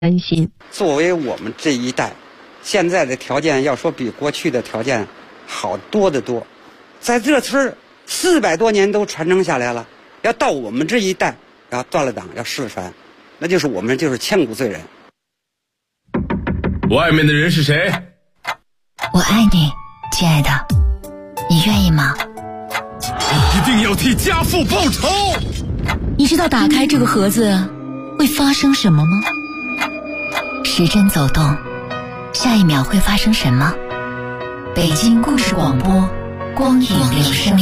担心。 作为我们这一代，现在的条件要说比过去的条件好多得多，在这村400多年都传承下来了，要到我们这一代要断了档要失传，那就是我们就是千古罪人。 外面的人是谁？ 我爱你，亲爱的，你愿意吗？ 你一定要替家父报仇！ 你知道打开这个盒子会发生什么吗？时针走动，下一秒会发生什么？北京故事广播，光影留声。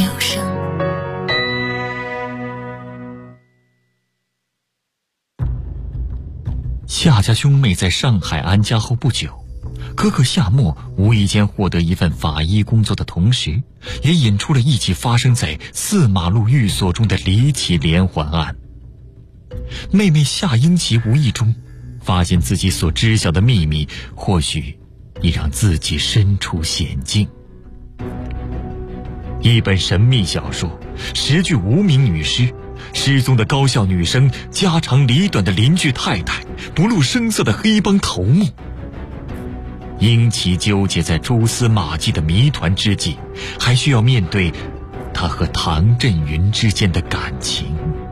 夏家兄妹在上海安家后不久，哥哥夏沫无意间获得一份法医工作的同时，也引出了一起发生在4马路寓所中的离奇连环案。妹妹夏英奇无意中发现自己所知晓的秘密，或许已让自己身处险境。一本神秘小说，10具无名女尸，失踪的高校女生，家长里短的邻居太太，不露声色的黑帮头目。英奇纠结在蛛丝马迹的谜团之际，还需要面对他和唐振云之间的感情。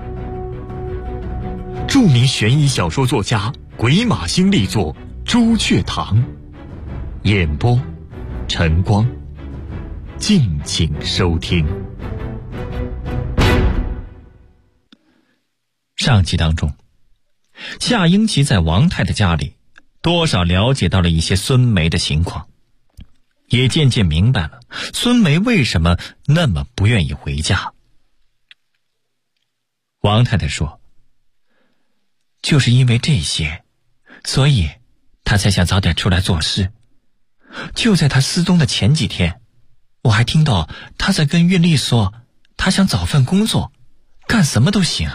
著名悬疑小说作家鬼马星力作《朱雀堂》，演播晨光，敬请收听。上集当中，夏英奇在王太太家里多少了解到了一些孙梅的情况，也渐渐明白了孙梅为什么那么不愿意回家。王太太说，就是因为这些，所以她才想早点出来做事。就在她失踪的前几天，我还听到她在跟运力说，她想找份工作，干什么都行。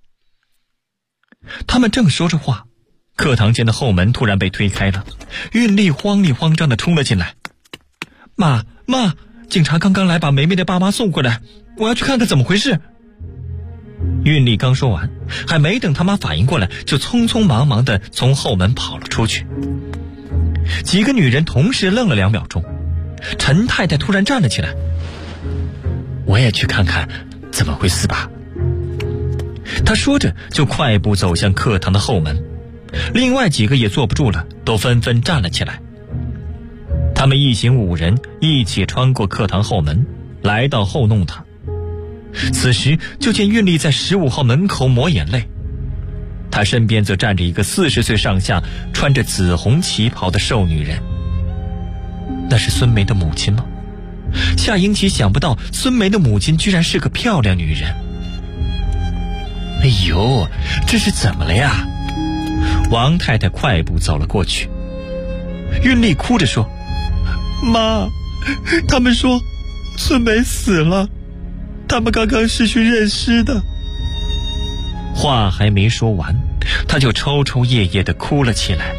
他们正说着话，课堂间的后门突然被推开了，运力慌里慌张地冲了进来。妈，警察刚刚来把梅梅的爸妈送过来，我要去看看怎么回事。运力刚说完，还没等他妈反应过来，就匆匆忙忙地从后门跑了出去。几个女人同时愣了2秒钟，陈太太突然站了起来，我也去看看怎么回事吧。她说着就快步走向课堂的后门，另外几个也坐不住了，都纷纷站了起来。他们一行5人一起穿过课堂后门，来到后弄堂。此时就见运力在15号门口抹眼泪，他身边则站着一个40岁上下穿着紫红旗袍的瘦女人。那是孙梅的母亲吗？夏英奇想不到孙梅的母亲居然是个漂亮女人。哎呦，这是怎么了呀？王太太快步走了过去。运力哭着说，妈，他们说孙梅死了，他们刚刚是去认尸的。话还没说完，他就抽抽噎噎地哭了起来。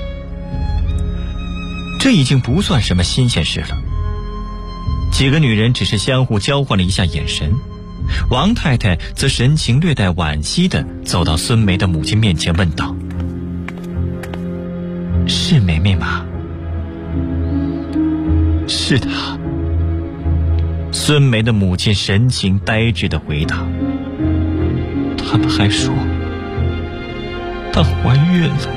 这已经不算什么新鲜事了。几个女人只是相互交换了一下眼神，王太太则神情略带惋惜地走到孙梅的母亲面前问道，是梅梅吗？是她。孙梅的母亲神情呆滞地回答，他们还说她怀孕了。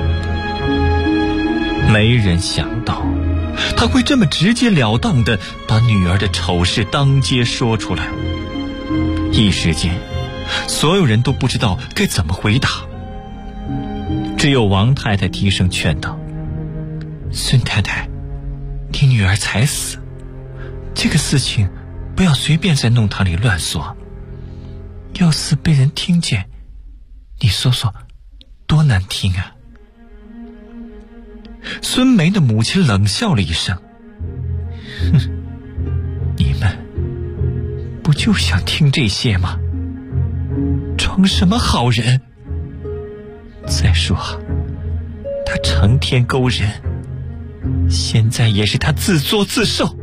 没人想到她会这么直截了当地把女儿的丑事当街说出来。一时间所有人都不知道该怎么回答，只有王太太低声劝道，孙太太，你女儿才死，这个事情不要随便在弄堂里乱说，要是被人听见，你说说多难听啊。孙梅的母亲冷笑了一声，哼，你们不就想听这些吗？装什么好人？再说他成天勾人，现在也是他自作自受。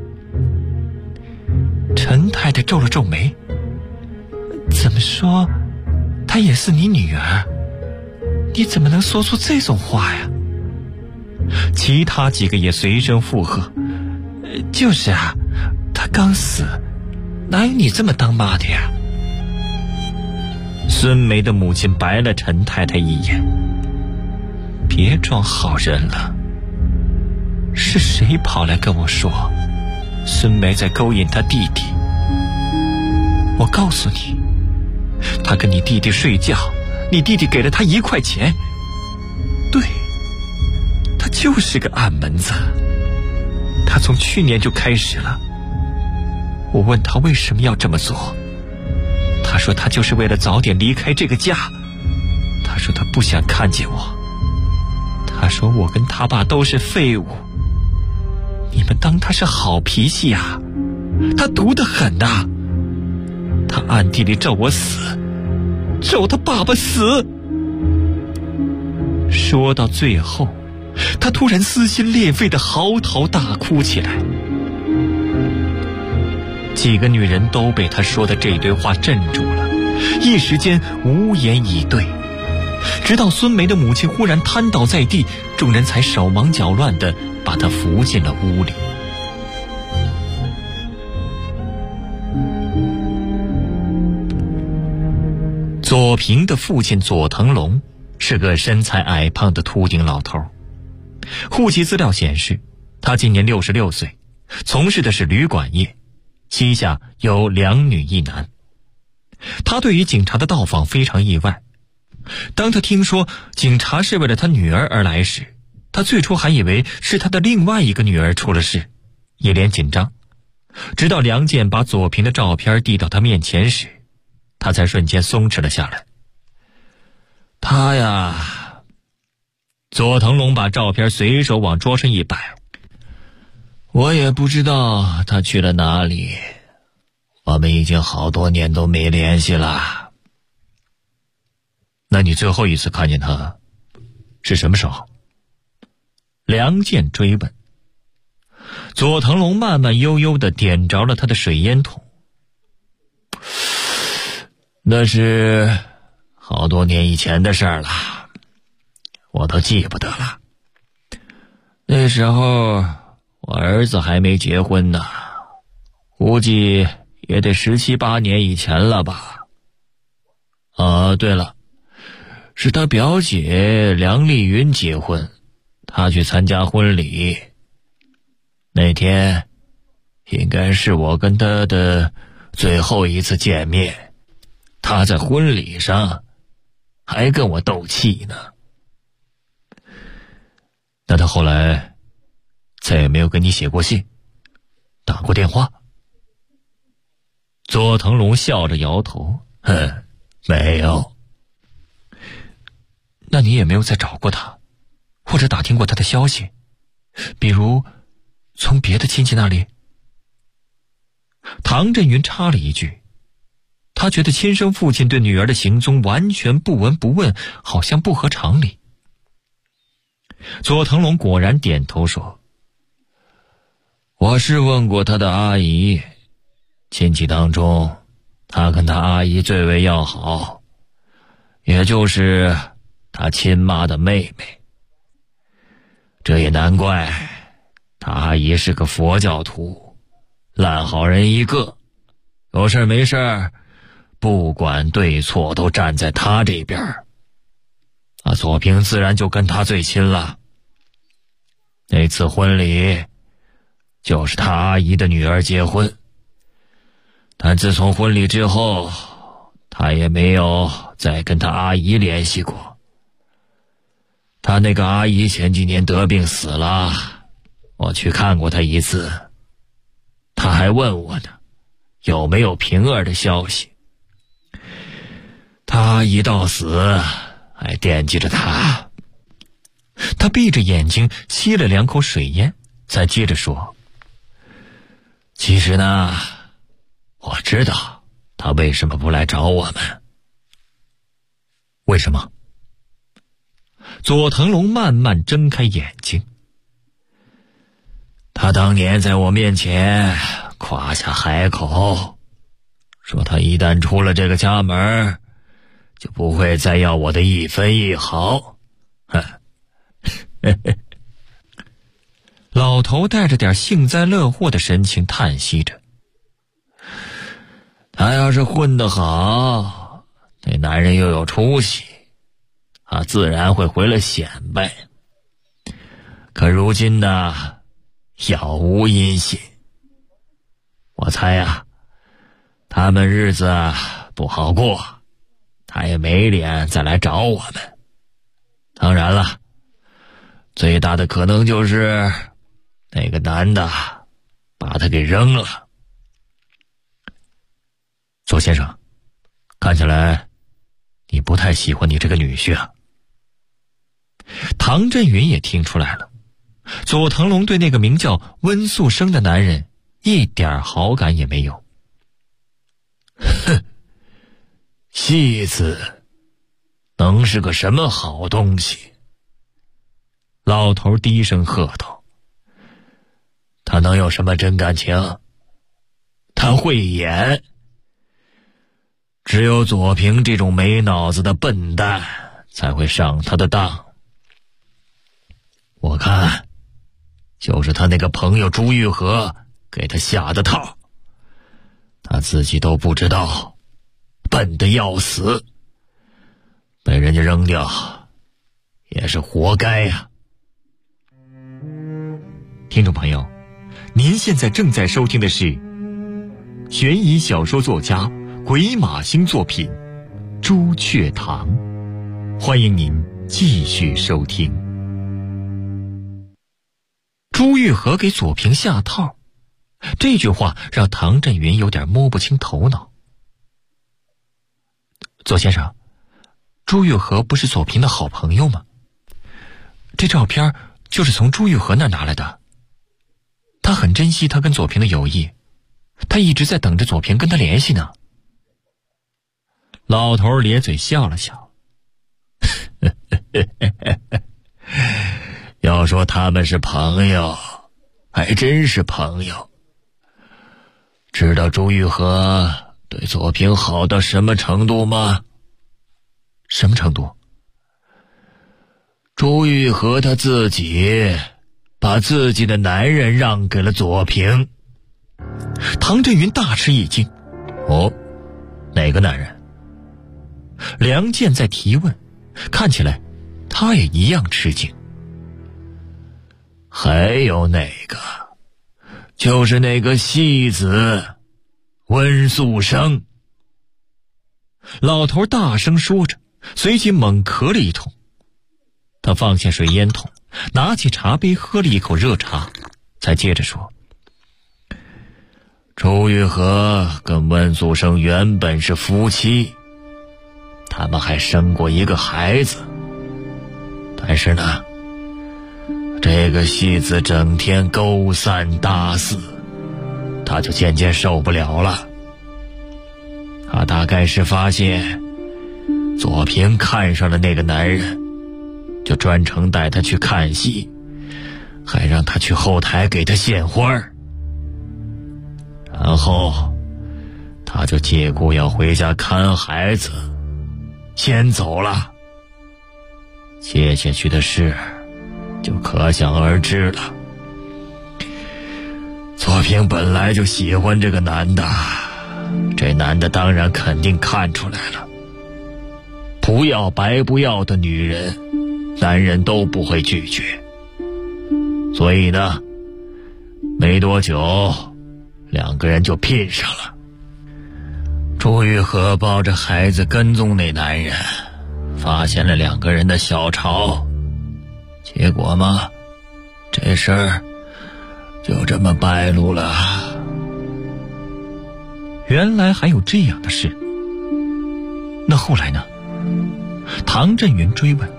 陈太太皱了皱眉，怎么说她也是你女儿， 你怎么能说出这种话呀？其他几个也随声附和，就是啊，他刚死，哪有你这么当妈的呀？孙梅的母亲白了陈太太一眼，别装好人了，是谁跑来跟我说孙梅在勾引他弟弟？我告诉你，他跟你弟弟睡觉，你弟弟给了他1块钱，对，他就是个暗门子，他从去年就开始了。我问他为什么要这么做，他说他就是为了早点离开这个家，他说他不想看见我，他说我跟他爸都是废物，你们当他是好脾气啊？他毒得很呐，他暗地里咒我死，咒他爸爸死。说到最后，他突然撕心裂肺地嚎啕大哭起来。几个女人都被他说的这堆话镇住了，一时间无言以对，直到孙梅的母亲忽然瘫倒在地，众人才手忙脚乱地把她扶进了屋里。左平的父亲左腾龙是个身材矮胖的秃顶老头，户籍资料显示他今年66岁，从事的是旅馆业，膝下有2女1男。他对于警察的到访非常意外，当他听说警察是为了他女儿而来时，他最初还以为是他的另外一个女儿出了事，一脸紧张。直到梁健把左平的照片递到他面前时，他才瞬间松弛了下来。他呀，左腾龙把照片随手往桌上一摆，我也不知道他去了哪里，我们已经好多年都没联系了。那你最后一次看见他是什么时候？梁健追问。左腾龙慢慢悠悠地点着了他的水烟筒。那是好多年以前的事了，我都记不得了。那时候我儿子还没结婚呢，估计也得17、18年以前了吧。对了，是他表姐梁丽云结婚，他去参加婚礼。那天应该是我跟他的最后一次见面，他在婚礼上还跟我斗气呢。那他后来再也没有跟你写过信，打过电话？左腾龙笑着摇头，没有。那你也没有再找过他，或者打听过他的消息，比如从别的亲戚那里？唐振云插了一句，他觉得亲生父亲对女儿的行踪完全不闻不问，好像不合常理。左腾龙果然点头说，我是问过他的阿姨，亲戚当中他跟他阿姨最为要好，也就是他亲妈的妹妹。这也难怪，他阿姨是个佛教徒，烂好人一个，有事没事不管对错都站在他这边。左平自然就跟他最亲了。那次婚礼就是他阿姨的女儿结婚，但自从婚礼之后，他也没有再跟他阿姨联系过。他那个阿姨前几年得病死了，我去看过他一次，他还问我呢，有没有平儿的消息。他阿姨到死还惦记着他。他闭着眼睛吸了2口水烟，再接着说，其实呢，我知道他为什么不来找我们。为什么？左腾龙慢慢睁开眼睛。他当年在我面前夸下海口，说他一旦出了这个家门， 就不会再要我的一分一毫。老头带着点幸灾乐祸的神情叹息着。他要是混得好，那男人又有出息，他自然会回来显摆。可如今呢，杳无音信。我猜呀，他们日子不好过，他也没脸再来找我们。当然了，最大的可能就是那个男的把他给扔了。左先生，看起来你不太喜欢你这个女婿啊。唐振云也听出来了，左腾龙对那个名叫温素生的男人一点好感也没有。哼，戏子能是个什么好东西？老头低声喝道。他能有什么真感情？他会演。只有左平这种没脑子的笨蛋才会上他的当。我看就是他那个朋友朱玉和给他下的套，他自己都不知道，笨得要死，被人家扔掉也是活该呀。听众朋友，您现在正在收听的是悬疑小说作家鬼马星作品《朱雀堂》，欢迎您继续收听。朱玉和给左平下套，这句话让唐振云有点摸不清头脑。左先生，朱玉和不是左平的好朋友吗？这照片就是从朱玉和那儿拿来的，他很珍惜他跟左平的友谊，他一直在等着左平跟他联系呢。老头咧嘴笑了笑。要说他们是朋友，还真是朋友。知道朱玉和对左平好到什么程度吗？什么程度？朱玉和他自己把自己的男人让给了左平。唐振云大吃一惊。哦，哪个男人？梁健在提问，看起来他也一样吃惊。还有哪个？就是那个戏子温素生。老头大声说着，随即猛咳了一通。他放下水烟筒，拿起茶杯喝了一口热茶，才接着说：朱玉和跟温素生原本是夫妻，他们还生过一个孩子。但是呢，这个戏子整天勾三搭四，他就渐渐受不了了。他大概是发现左平看上了那个男人，就专程带他去看戏，还让他去后台给他献花。然后他就借故要回家看孩子，先走了。接下去的事就可想而知了。左平本来就喜欢这个男的，这男的当然肯定看出来了。不要白不要的女人，男人都不会拒绝。所以呢，没多久两个人就拼上了。朱玉和抱着孩子跟踪那男人，发现了两个人的小吵，结果嘛，这事儿就这么败露了。原来还有这样的事。那后来呢？唐振云追问。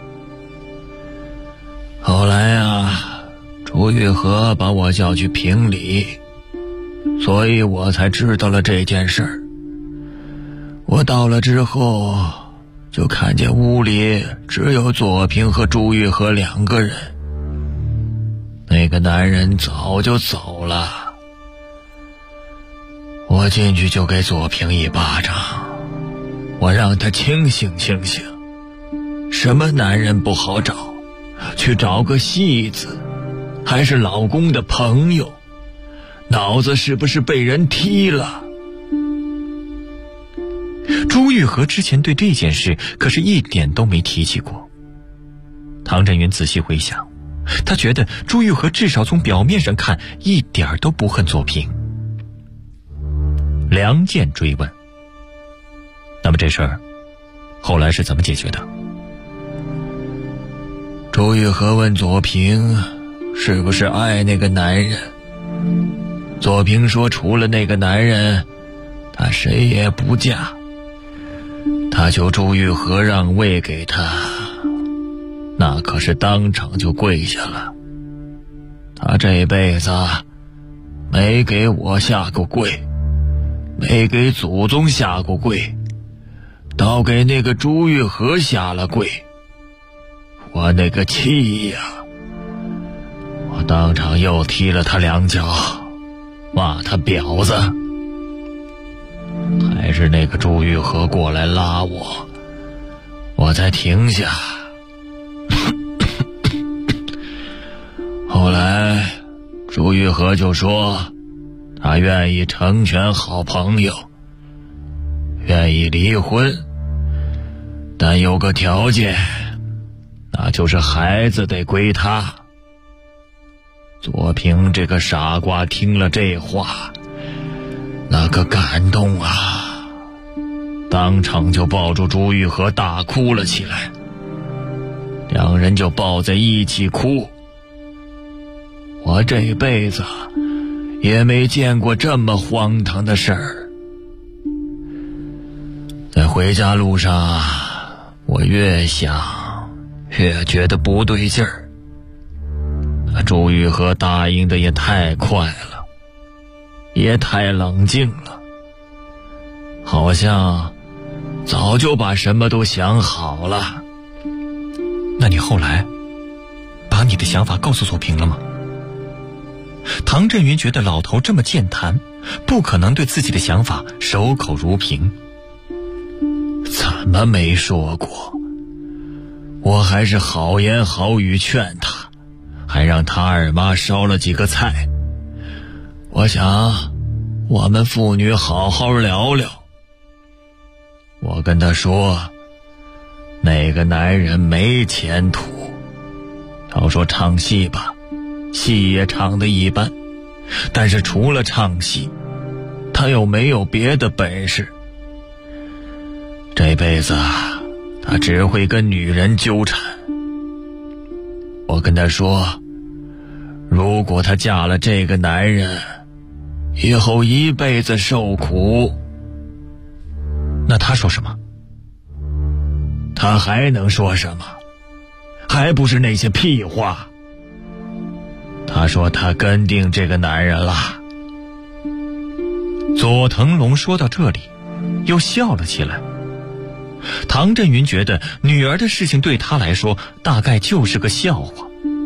后来啊，朱玉和把我叫去评理，所以我才知道了这件事儿。我到了之后，就看见屋里只有左平和朱玉和两个人，那个男人早就走了。我进去就给左平一巴掌， 我让他清醒清醒，什么男人不好找，去找个戏子，还是老公的朋友，脑子是不是被人踢了？朱玉和之前对这件事可是一点都没提起过。唐振云仔细回想，他觉得朱玉和至少从表面上看一点都不恨左平。梁健追问，那么这事儿后来是怎么解决的？朱玉和问左平是不是爱那个男人，左平说除了那个男人他谁也不嫁，他求朱玉和让位给他，那可是当场就跪下了。他这辈子没给我下过跪，没给祖宗下过跪，倒给那个朱玉和下了跪。我那个气呀，我当场又踢了他2脚，骂他婊子。还是那个朱玉和过来拉我，我才停下。后来朱玉和就说他愿意成全好朋友，愿意离婚，但有个条件，那就是孩子得归他。左平这个傻瓜听了这话，那个感动啊，当场就抱住朱玉和大哭了起来，两人就抱在一起哭。我这辈子也没见过这么荒唐的事儿。在回家路上，我越想越觉得不对劲儿。朱玉和答应的也太快了，也太冷静了，好像早就把什么都想好了。那你后来把你的想法告诉左平了吗？唐振云觉得老头这么健谈，不可能对自己的想法守口如瓶。怎么没说过？我还是好言好语劝他，还让他二妈烧了几个菜。我想我们父女好好聊聊。我跟他说那个男人没前途，要说唱戏吧，戏也唱得一般，但是除了唱戏，他又没有别的本事。这辈子他只会跟女人纠缠。我跟他说，如果他嫁了这个男人，以后一辈子受苦。那他说什么？他还能说什么？还不是那些屁话。他说他跟定这个男人了。左腾龙说到这里又笑了起来。唐振云觉得女儿的事情对他来说大概就是个笑话。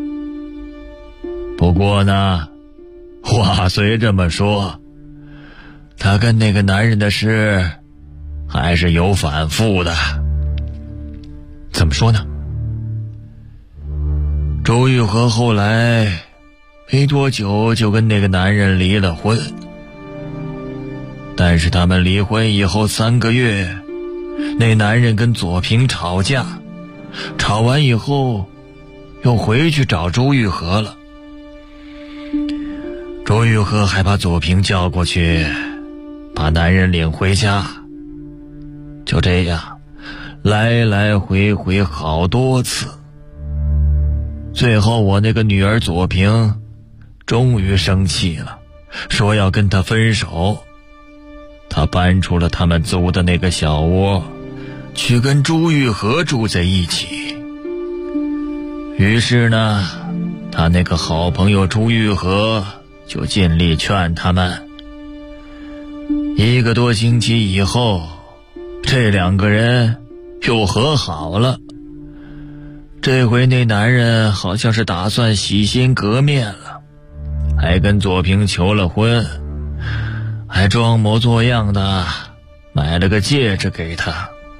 不过呢，话虽这么说，他跟那个男人的事还是有反复的。怎么说呢？周玉和后来没多久就跟那个男人离了婚，但是他们离婚以后3个月，那男人跟左平吵架，吵完以后又回去找周玉和了。周玉和还把左平叫过去，把男人领回家。就这样来来回回好多次，最后我那个女儿左平终于生气了，说要跟他分手。他搬出了他们租的那个小窝，去跟朱玉和住在一起。于是呢，他那个好朋友朱玉和就尽力劝他们。1个多星期以后，这2个人又和好了。这回那男人好像是打算洗心革面了，还跟左平求了婚，还装模作样的买了个戒指给他。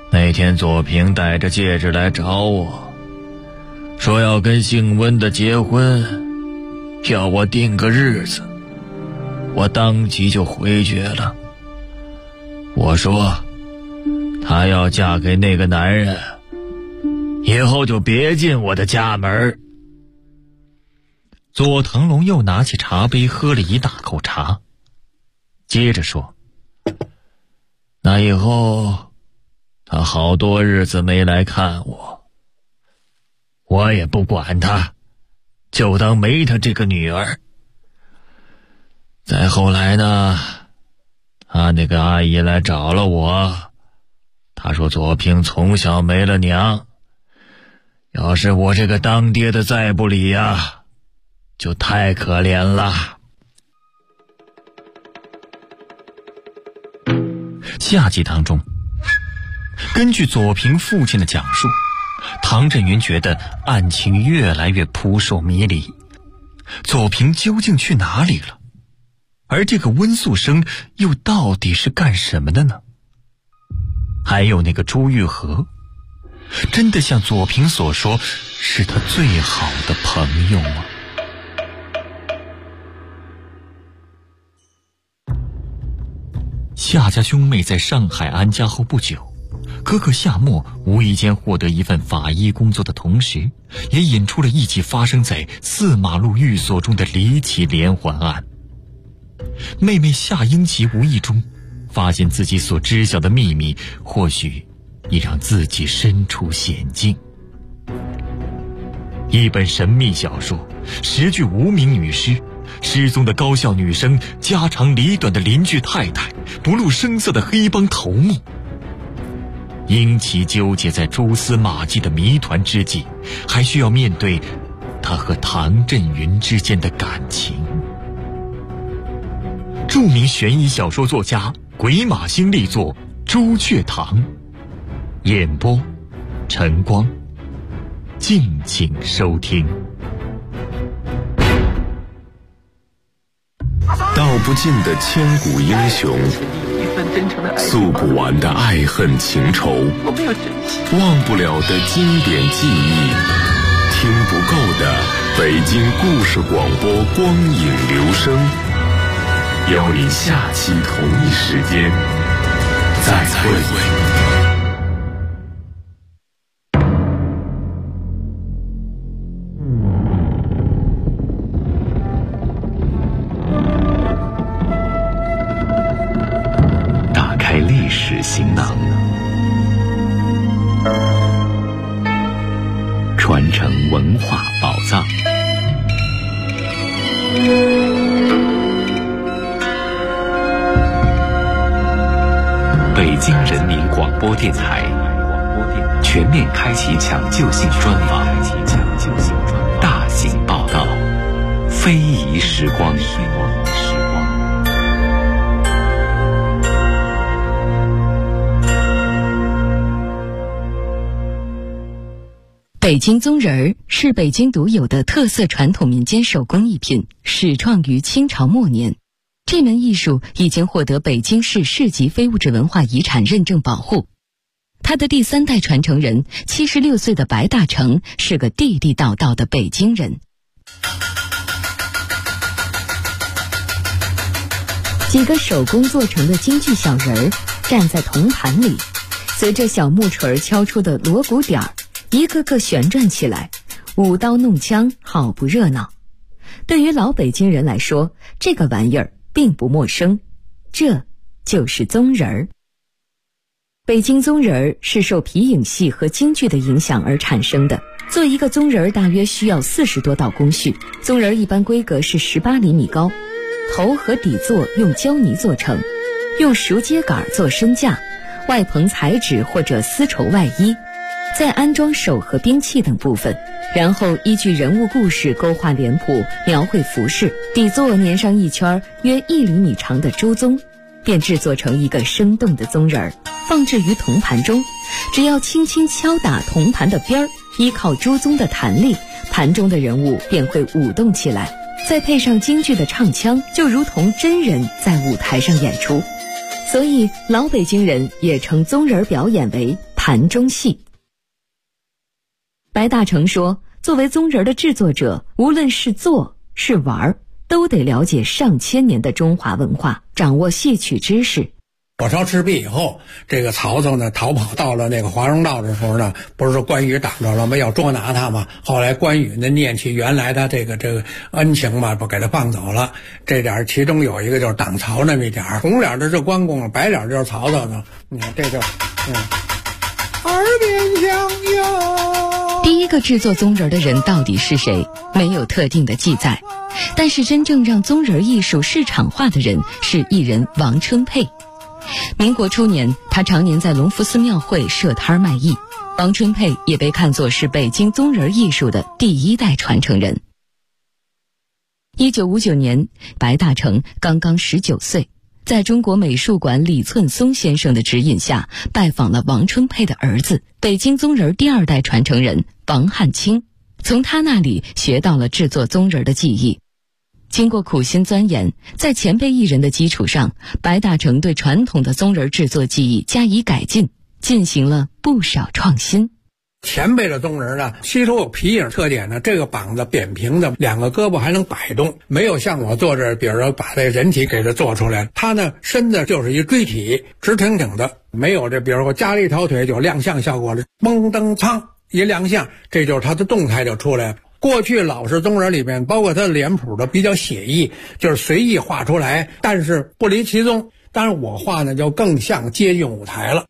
那天左平带着戒指来找我，说要跟姓温的结婚，要我定个日子，我当即就回绝了。我说她要嫁给那个男人，以后就别进我的家门。左腾龙又拿起茶杯喝了一大口茶，接着说，那以后他好多日子没来看我，我也不管他，就当没他这个女儿。再后来呢，他那个阿姨来找了我，她说左平从小没了娘，要是我这个当爹的再不理呀，就太可怜了。下集当中，根据左平父亲的讲述，唐振云觉得案情越来越扑朔迷离，左平究竟去哪里了？而这个温素生又到底是干什么的呢？还有那个朱玉和，真的像左平所说，是他最好的朋友吗？夏家兄妹在上海安家后不久，哥哥夏沫无意间获得一份法医工作的同时，也引出了一起发生在4马路寓所中的离奇连环案。妹妹夏英奇无意中发现自己所知晓的秘密，或许已让自己身处险境。一本神秘小说，10具无名女尸，失踪的高校女生，家长里短的邻居太太，不露声色的黑帮头目。英奇纠结在蛛丝马迹的谜团之际，还需要面对他和唐振云之间的感情。著名悬疑小说作家鬼马星力作《朱雀堂》，演播晨光，敬请收听。 道不尽的千古英雄，诉不完的爱恨情仇，忘不了的经典记忆，听不够的北京故事广播光影留声，邀你下期同一时间再会。 历史行囊，传承文化宝藏。北京人民广播电台全面开启抢救性专访，大型报道，非遗时光。 北京宗人儿是北京独有的特色传统民间手工艺品，始创于清朝末年。这门艺术已经获得北京市市级非物质文化遗产认证保护。他的第3代传承人76岁的白大成是个地地道道的北京人。几个手工做成的京剧小人儿站在铜盘里，随着小木锤敲出的锣鼓点儿，一个个旋转起来，舞刀弄枪，好不热闹。对于老北京人来说，这个玩意儿并不陌生，这就是宗人儿。北京宗人儿是受皮影戏和京剧的影响而产生的。做一个宗人儿大约需要40多道工序，宗人儿一般规格是18厘米高，头和底座用胶泥做成，用熟秸秆做身架，外棚彩纸或者丝绸外衣，再安装手和兵器等部分，然后依据人物故事勾画脸谱，描绘服饰，底座粘上一圈约1厘米长的朱宗，便制作成一个生动的宗人儿，放置于铜盘中。只要轻轻敲打铜盘的边儿，依靠朱宗的弹力，盘中的人物便会舞动起来，再配上京剧的唱腔，就如同真人在舞台上演出。所以老北京人也称宗人表演为盘中戏。白大成说，作为宗人的制作者，无论是做是玩，都得了解上千年的中华文化，掌握戏曲知识。 火烧赤壁以后，这个曹操呢逃跑到了那个华容道的时候呢，不是说关羽挡着了吗？要捉拿他嘛。后来关羽呢念起原来他这个恩情嘛，不给他放走了。这点其中有一个就是挡曹那么一点，红脸的是关公，白脸就是曹操呢。你看这就耳边响哟。 第一个制作宗人的人到底是谁？没有特定的记载。但是真正让宗人艺术市场化的人是艺人王春佩。民国初年，他常年在隆福寺庙会设摊卖艺。王春佩也被看作是北京宗人艺术的第一代传承人。1959年，白大成刚刚19岁，在中国美术馆李寸松先生的指引下，拜访了王春佩的儿子，北京宗人第二代传承人王汉卿，从他那里学到了制作宗人的技艺。经过苦心钻研，在前辈艺人的基础上，白大成对传统的宗人制作技艺加以改进，进行了不少创新。 前辈的宗人呢，吸收有皮影特点呢，这个膀子扁平的，两个胳膊还能摆动，没有像我做这，比如说把这人体给它做出来，他呢身子就是一锥体，直挺挺的，没有这，比如说加了一条腿就亮相效果了，嘣噔噌一亮相，这就是他的动态就出来了。过去老式宗人里面，包括他的脸谱的比较写意，就是随意画出来，但是不离其宗。当然我画呢就更像接近舞台了。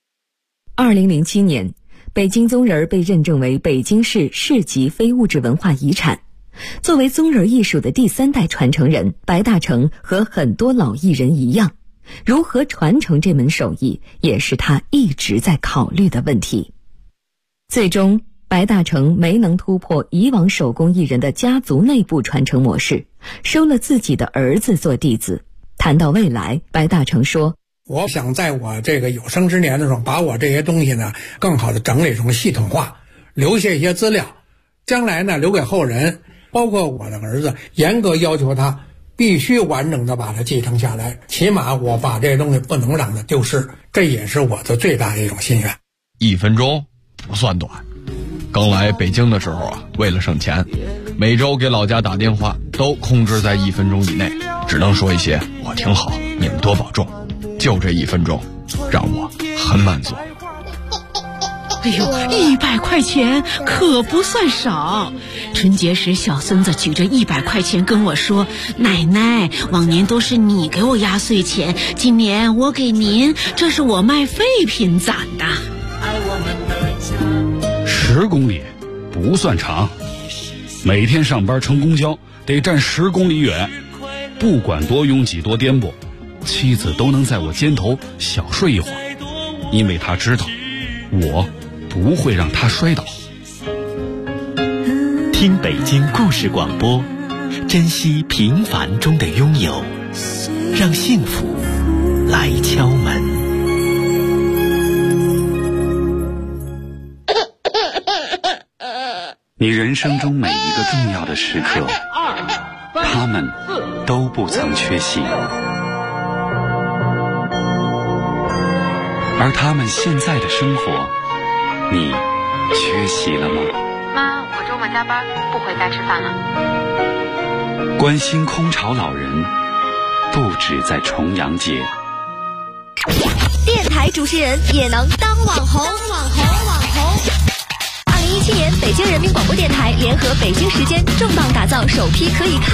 2007年，北京宗人被认证为北京市市级非物质文化遗产。作为宗人艺术的第三代传承人，白大成和很多老艺人一样，如何传承这门手艺，也是他一直在考虑的问题。最终，白大成没能突破以往手工艺人的家族内部传承模式，收了自己的儿子做弟子。谈到未来，白大成说， 我想在我这个有生之年的时候，把我这些东西呢更好的整理成系统化，留下一些资料，将来呢留给后人，包括我的儿子，严格要求他必须完整的把它继承下来，起码我把这些东西不能让它丢失，这也是我的最大的一种心愿。 1分钟不算短。刚来北京的时候啊，为了省钱，每周给老家打电话都控制在1分钟以内，只能说一些我挺好，你们多保重，就这1分钟让我很满足。 哎呦，100块钱可不算少。春节时小孙子举着100块钱跟我说，奶奶，往年都是你给我压岁钱，今年我给您，这是我卖废品攒的。 10公里不算长，每天上班乘公交得站10公里远，不管多拥挤多颠簸，妻子都能在我肩头小睡一会儿，因为她知道我不会让她摔倒。 听北京故事广播，珍惜平凡中的拥有，让幸福来敲门。 你人生中每一个重要的时刻，他们都不曾缺席，而他们现在的生活，你缺席了吗？ 妈，我周末加班，不回家吃饭了。 关心空巢老人，不止在重阳节。 电台主持人也能当网红。2017年，北京人民广播电台联合北京时间重磅打造首批可以看